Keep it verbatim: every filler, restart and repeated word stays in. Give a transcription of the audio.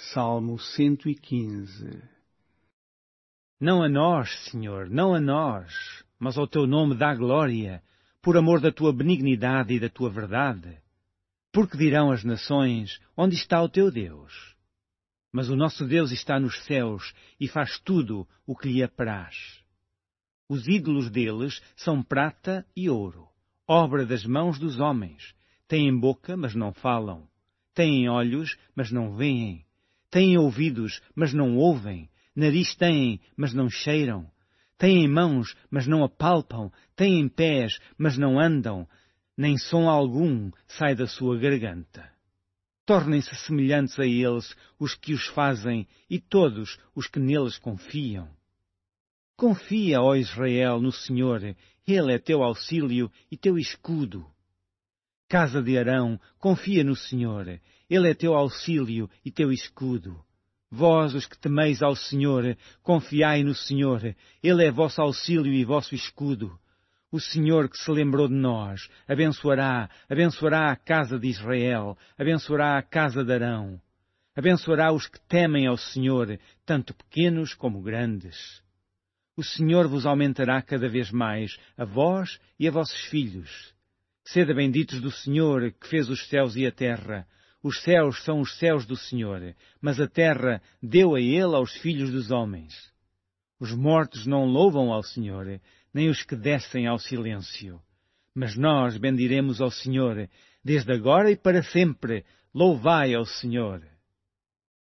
Salmo cento e quinze. Não a nós, Senhor, não a nós, mas ao teu nome dá glória, por amor da tua benignidade e da tua verdade. Porque dirão as nações, onde está o teu Deus? Mas o nosso Deus está nos céus e faz tudo o que lhe apraz. Os ídolos deles são prata e ouro, obra das mãos dos homens. Têm boca, mas não falam. Têm olhos, mas não veem. Têm ouvidos, mas não ouvem. Nariz têm, mas não cheiram. Têm mãos, mas não apalpam. Têm pés, mas não andam. Nem som algum sai da sua garganta. Tornem-se semelhantes a eles os que os fazem e todos os que neles confiam. Confia, ó Israel, no Senhor. Ele é teu auxílio e teu escudo. Casa de Arão, confia no Senhor. Ele é teu auxílio e teu escudo. Vós, os que temeis ao Senhor, confiai no Senhor. Ele é vosso auxílio e vosso escudo. O Senhor que se lembrou de nós, abençoará, abençoará a casa de Israel, abençoará a casa de Arão. Abençoará os que temem ao Senhor, tanto pequenos como grandes. O Senhor vos aumentará cada vez mais, a vós e a vossos filhos. Sede benditos do Senhor, que fez os céus e a terra. Os céus são os céus do Senhor, mas a terra deu a ele aos filhos dos homens. Os mortos não louvam ao Senhor, nem os que descem ao silêncio. Mas nós bendiremos ao Senhor, desde agora e para sempre. Louvai ao Senhor.